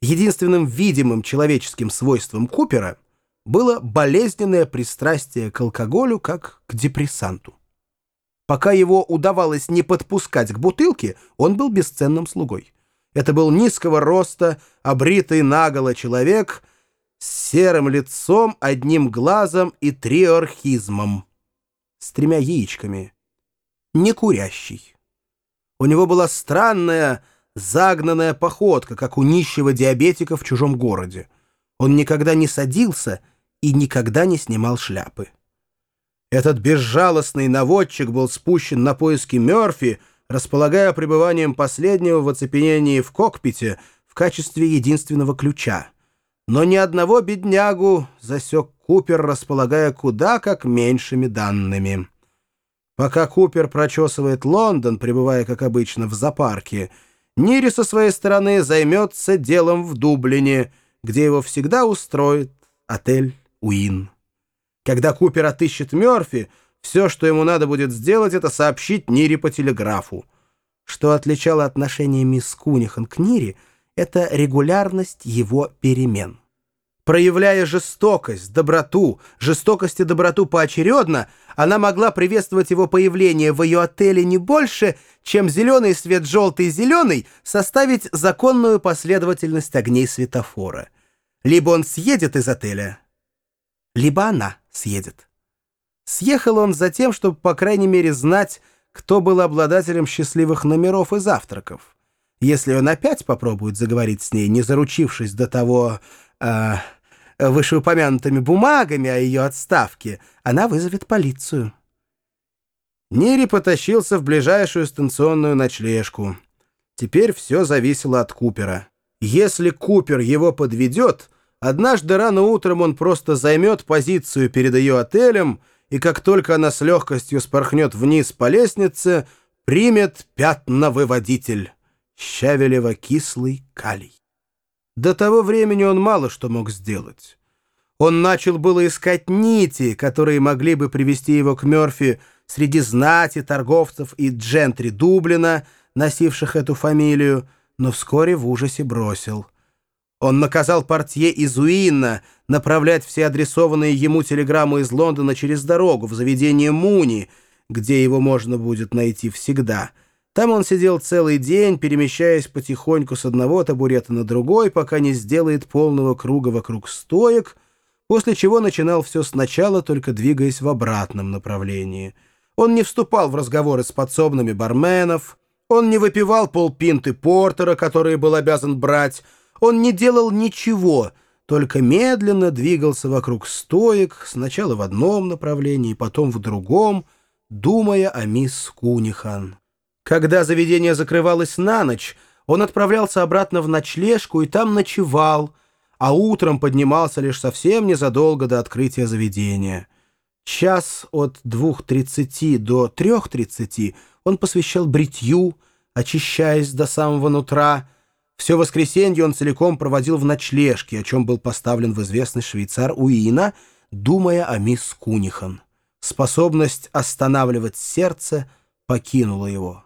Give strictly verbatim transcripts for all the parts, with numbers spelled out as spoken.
Единственным видимым человеческим свойством Купера было болезненное пристрастие к алкоголю как к депрессанту. Пока его удавалось не подпускать к бутылке, он был бесценным слугой. Это был низкого роста, обритый наголо человек с серым лицом, одним глазом и триорхизмом, с тремя яичками, не курящий. У него была странная, загнанная походка, как у нищего диабетика в чужом городе. Он никогда не садился и никогда не снимал шляпы. Этот безжалостный наводчик был спущен на поиски Мёрфи, располагая пребыванием последнего в оцепенении в кокпите в качестве единственного ключа. Но ни одного беднягу засек Купер, располагая куда как меньшими данными. Пока Купер прочесывает Лондон, пребывая, как обычно, в зоопарке, Нири со своей стороны займется делом в Дублине, где его всегда устроит отель «Уин». Когда Купер отыщет Мёрфи, все, что ему надо будет сделать, это сообщить Нири по телеграфу. Что отличало отношение мисс Кунихан к Нири, это регулярность его перемен. Проявляя жестокость, доброту, жестокость и доброту поочередно, она могла приветствовать его появление в ее отеле не больше, чем зеленый свет желтый-зеленый составить законную последовательность огней светофора. Либо он съедет из отеля, либо она съедет. Съехал он за тем, чтобы, по крайней мере, знать, кто был обладателем счастливых номеров и завтраков. Если он опять попробует заговорить с ней, не заручившись до того э, вышеупомянутыми бумагами о ее отставке, она вызовет полицию. Нири потащился в ближайшую станционную ночлежку. Теперь все зависело от Купера. Если Купер его подведет, однажды рано утром он просто займет позицию перед ее отелем, и как только она с легкостью спорхнет вниз по лестнице, примет пятновыводитель — щавелево-кислый калий. До того времени он мало что мог сделать. Он начал было искать нити, которые могли бы привести его к Мёрфи среди знати, торговцев и джентри Дублина, носивших эту фамилию, но вскоре в ужасе бросил. Он наказал портье из Уинна направлять все адресованные ему телеграммы из Лондона через дорогу в заведение Муни, где его можно будет найти всегда. Там он сидел целый день, перемещаясь потихоньку с одного табурета на другой, пока не сделает полного круга вокруг стоек, после чего начинал все сначала, только двигаясь в обратном направлении. Он не вступал в разговоры с подсобными барменов, он не выпивал полпинты портера, которые был обязан брать, он не делал ничего, только медленно двигался вокруг стоек, сначала в одном направлении, потом в другом, думая о мисс Кунихан. Когда заведение закрывалось на ночь, он отправлялся обратно в ночлежку и там ночевал, а утром поднимался лишь совсем незадолго до открытия заведения. Час от двух тридцати до трех тридцати он посвящал бритью, очищаясь до самого нутра. Все воскресенье он целиком проводил в ночлежке, о чем был поставлен в известность швейцар Уина, думая о мисс Кунихан. Способность останавливать сердце покинула его.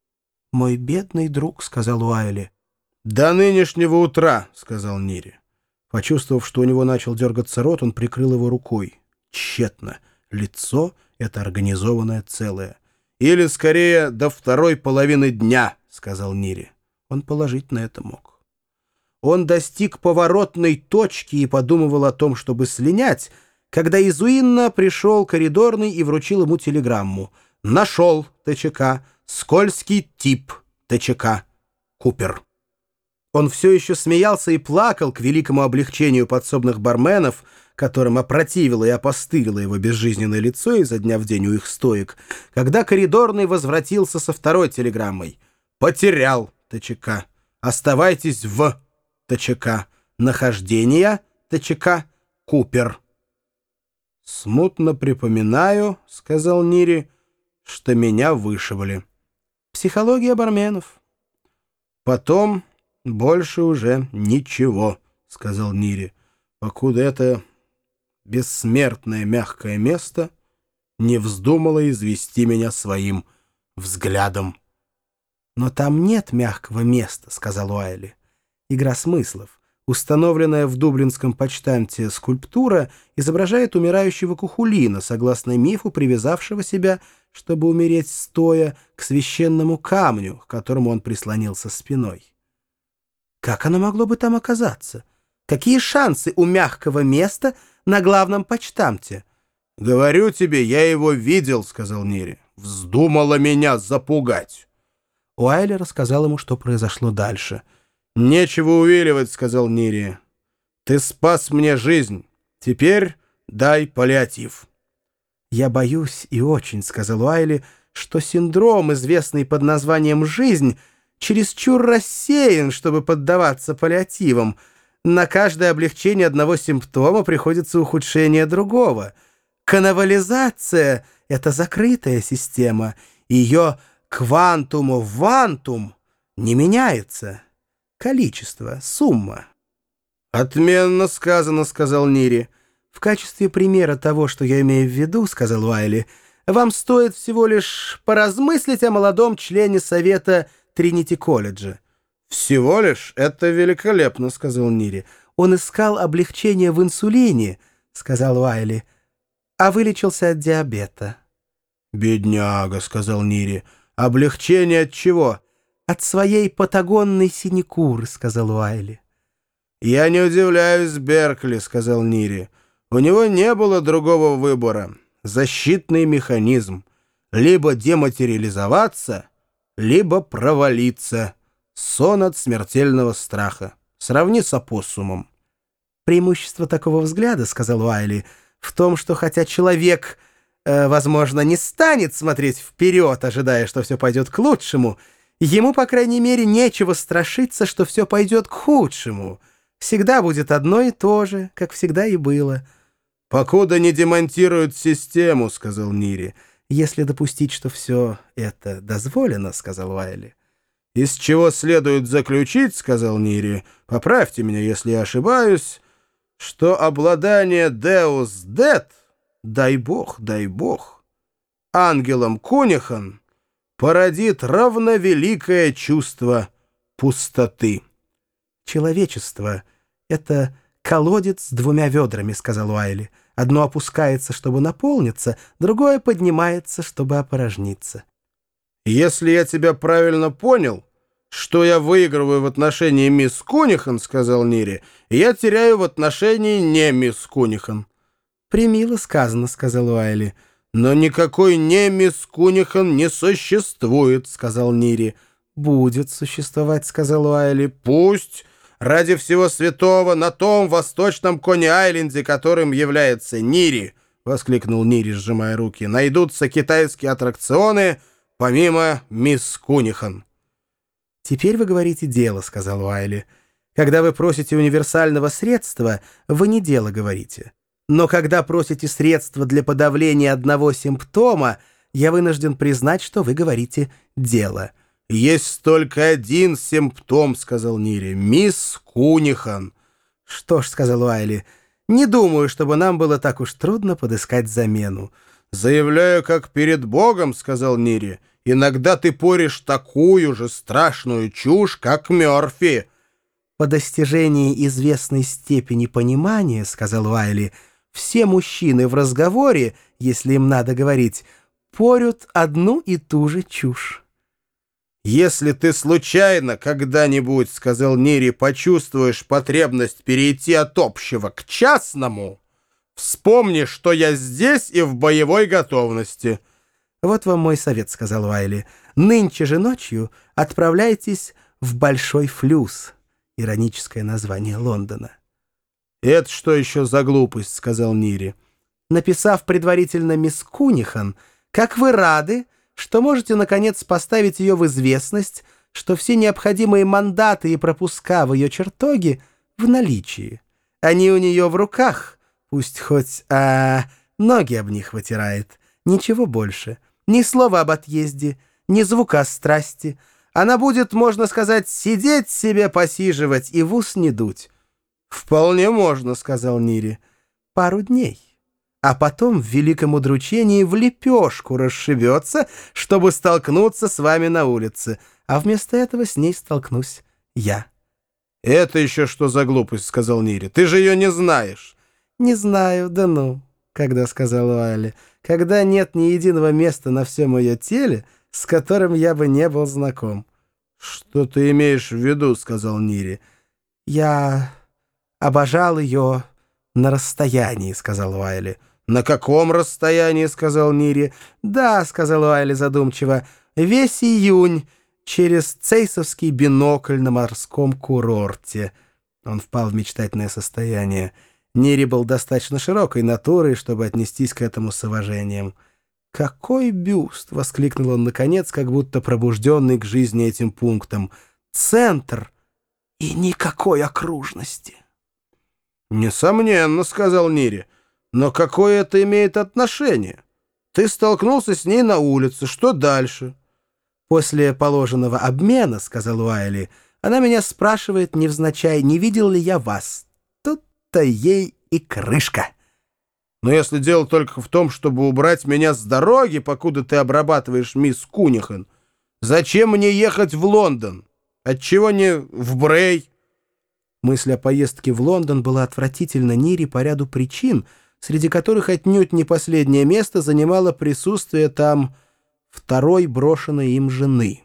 «Мой бедный друг», — сказал Уайли. «До нынешнего утра», — сказал Нири. Почувствовав, что у него начал дергаться рот, он прикрыл его рукой. Тщетно. Лицо — это организованное целое. «Или, скорее, до второй половины дня», — сказал Нири. Он положительно это мог. Он достиг поворотной точки и подумывал о том, чтобы слинять, когда из Уинна пришел коридорный и вручил ему телеграмму. «Нашел ТЧК. Скользкий тип ТЧК. Купер». Он все еще смеялся и плакал к великому облегчению подсобных барменов, которым опротивило и опостылило его безжизненное лицо изо дня в день у их стоек, когда коридорный возвратился со второй телеграммой. «Потерял ТЧК. Оставайтесь в ТЧК. Нахождение ТЧК. Купер». «Смутно припоминаю, — сказал Нири, — что меня вышибали». «Психология барменов». «Потом больше уже ничего, — сказал Нири, — покуда это бессмертное мягкое место не вздумало извести меня своим взглядом». «Но там нет мягкого места, — сказал Уайли. Игра смыслов. Установленная в дублинском почтамте скульптура изображает умирающего Кухулина, согласно мифу, привязавшего себя, чтобы умереть стоя, к священному камню, к которому он прислонился спиной. Как оно могло бы там оказаться? Какие шансы у мягкого места на главном почтамте? — Говорю тебе, я его видел, — сказал Нири. — Вздумала меня запугать. Уайли рассказал ему, что произошло дальше. — Нечего увиливать, — сказал Нири. — Ты спас мне жизнь. Теперь дай паллиатив. — Я боюсь и очень, — сказал Уайли, — что синдром, известный под названием «жизнь», чересчур рассеян, чтобы поддаваться паллиативам. На каждое облегчение одного симптома приходится ухудшение другого. Каннибализация — это закрытая система. Ее квантум вантум не меняется. Количество, сумма. «Отменно сказано», — сказал Нири. «В качестве примера того, что я имею в виду, — сказал Уайли, — вам стоит всего лишь поразмыслить о молодом члене совета Тринити-колледжа». «Всего лишь? Это великолепно», — сказал Нири. «Он искал облегчение в инсулине», — сказал Уайли, — «а вылечился от диабета». «Бедняга», — сказал Нири. «Облегчение от чего?» «От своей патагонной синекуры», — сказал Уайли. «Я не удивляюсь Беркли», — сказал Нири. «У него не было другого выбора. Защитный механизм. Либо дематериализоваться, либо провалиться. Сон от смертельного страха. Сравни с опоссумом». «Преимущество такого взгляда, — сказал Уайли, — в том, что хотя человек, э, возможно, не станет смотреть вперед, ожидая, что все пойдет к лучшему, ему, по крайней мере, нечего страшиться, что все пойдет к худшему. Всегда будет одно и то же, как всегда и было». «Покуда не демонтируют систему», — сказал Нири. «Если допустить, что все это дозволено, — сказал Уайли». «Из чего следует заключить, — сказал Нири, — поправьте меня, если я ошибаюсь, что обладание Deus Ded, дай бог, дай бог, ангелом Кунихан породит равновеликое чувство пустоты». «Человечество — это колодец с двумя ведрами, — сказал Уайли. Одно опускается, чтобы наполниться, другое поднимается, чтобы опорожниться». «Если я тебя правильно понял, что я выигрываю в отношении мисс Кунихан, — сказал Нири, — я теряю в отношении не мисс Кунихан». «Премило сказано, — сказал Уайли. «Но никакой не мисс Кунихан не существует, — сказал Нири». «Будет существовать, — сказал Уайли. «Пусть ради всего святого на том восточном Кони-Айленде, которым является Нири, — воскликнул Нири, сжимая руки, — найдутся китайские аттракционы помимо мисс Кунихан». «Теперь вы говорите дело, — сказал Уайли. Когда вы просите универсального средства, вы не дело говорите. Но когда просите средства для подавления одного симптома, я вынужден признать, что вы говорите дело». «Есть только один симптом, — сказал Нири, — мисс Кунихан». «Что ж, — сказал Уайли, — не думаю, чтобы нам было так уж трудно подыскать замену». «Заявляю, как перед Богом, — сказал Нири, — иногда ты порешь такую же страшную чушь, как Мёрфи». «По достижении известной степени понимания, — сказал Уайли, — все мужчины в разговоре, если им надо говорить, порют одну и ту же чушь». «Если ты случайно когда-нибудь, — сказал Нири, — почувствуешь потребность перейти от общего к частному, вспомни, что я здесь и в боевой готовности». «Вот вам мой совет, — сказал Уайли. — Нынче же ночью отправляйтесь в Большой Флюс». Ироническое название Лондона. «Это что еще за глупость? — сказал Нири. — Написав предварительно мисс Кунихан, как вы рады, что можете, наконец, поставить ее в известность, что все необходимые мандаты и пропуска в ее чертоге в наличии. Они у нее в руках, пусть хоть а, ноги об них вытирает. Ничего больше. Ни слова об отъезде, ни звука страсти. Она будет, можно сказать, сидеть себе, посиживать и в ус не дуть». «Вполне можно, — сказал Нири. — Пару дней. А потом в великом удручении в лепешку расшибется, чтобы столкнуться с вами на улице, а вместо этого с ней столкнусь я». «Это еще что за глупость?» — сказал Нири. «Ты же ее не знаешь». «Не знаю, да ну», — когда сказал Уайли, «когда нет ни единого места на всем ее теле, с которым я бы не был знаком». «Что ты имеешь в виду?» — сказал Нири. «Я обожал ее на расстоянии», — сказал Уайли. «На каком расстоянии?» — сказал Нири. «Да», — сказал Уайли задумчиво, — «весь июнь через цейсовский бинокль на морском курорте». Он впал в мечтательное состояние. Нири был достаточно широкой натурой, чтобы отнестись к этому с уважением. «Какой бюст!» — воскликнул он наконец, как будто пробужденный к жизни этим пунктом. «Центр и никакой окружности!» «Несомненно», — сказал Нири. «Но какое это имеет отношение? Ты столкнулся с ней на улице. Что дальше?» «После положенного обмена, — сказал Уайли, — она меня спрашивает невзначай, не видел ли я вас. Тут-то ей и крышка». «Но если дело только в том, чтобы убрать меня с дороги, покуда ты обрабатываешь мисс Кунихан, зачем мне ехать в Лондон? Отчего не в Брей?» Мысль о поездке в Лондон была отвратительна Нири по ряду причин, среди которых отнюдь не последнее место занимало присутствие там второй брошенной им жены.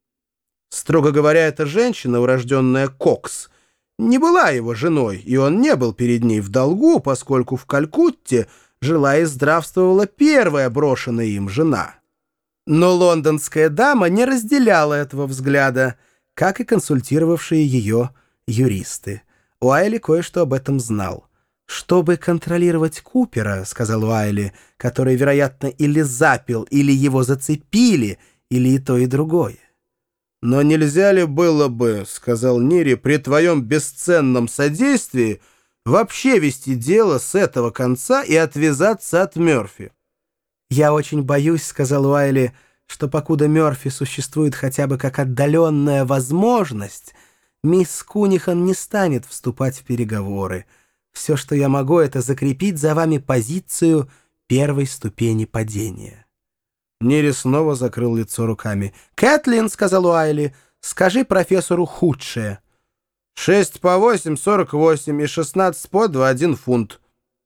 Строго говоря, эта женщина, урожденная Кокс, не была его женой, и он не был перед ней в долгу, поскольку в Калькутте жила и здравствовала первая брошенная им жена. Но лондонская дама не разделяла этого взгляда, как и консультировавшие ее юристы. Уайли кое-что об этом знал. «Чтобы контролировать Купера, — сказал Уайли, — который, вероятно, или запил, или его зацепили, или и то, и другое». «Но нельзя ли было бы, — сказал Нири, — при твоем бесценном содействии вообще вести дело с этого конца и отвязаться от Мёрфи?» «Я очень боюсь, — сказал Уайли, — что покуда Мёрфи существует хотя бы как отдаленная возможность, мисс Кунихан не станет вступать в переговоры. Все, что я могу, — это закрепить за вами позицию первой ступени падения». Нири снова закрыл лицо руками. «Кэтлин, — сказал Уайли, — скажи профессору худшее». «Шесть по восемь — сорок восемь, и шестнадцать по два — один фунт».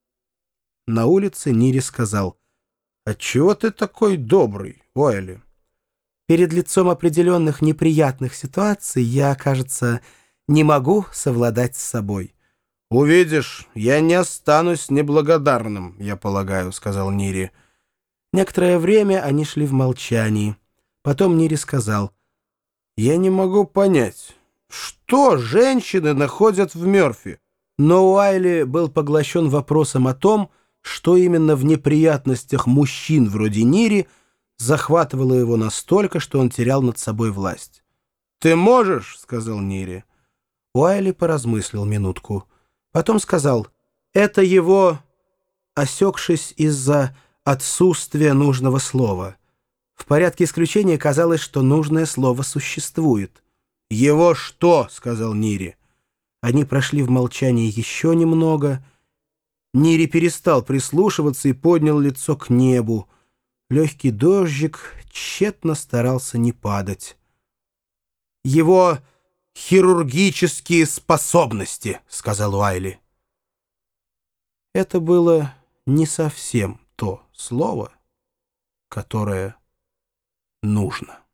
На улице Нири сказал: «Отчего ты такой добрый, Уайли?» «Перед лицом определенных неприятных ситуаций я, кажется, не могу совладать с собой». «Увидишь, я не останусь неблагодарным, я полагаю», — сказал Нири. Некоторое время они шли в молчании. Потом Нири сказал: «Я не могу понять, что женщины находят в Мёрфи?» Но Уайли был поглощен вопросом о том, что именно в неприятностях мужчин вроде Нири захватывало его настолько, что он терял над собой власть. «Ты можешь?» — сказал Нири. Уайли поразмыслил минутку. Потом сказал: «Это его, осекшись из-за отсутствия нужного слова. В порядке исключения казалось, что нужное слово существует». «Его что?» — сказал Нири. Они прошли в молчании еще немного. Нири перестал прислушиваться и поднял лицо к небу. Легкий дождик тщетно старался не падать. «Его хирургические способности», — сказал Уайли. Это было не совсем то слово, которое нужно.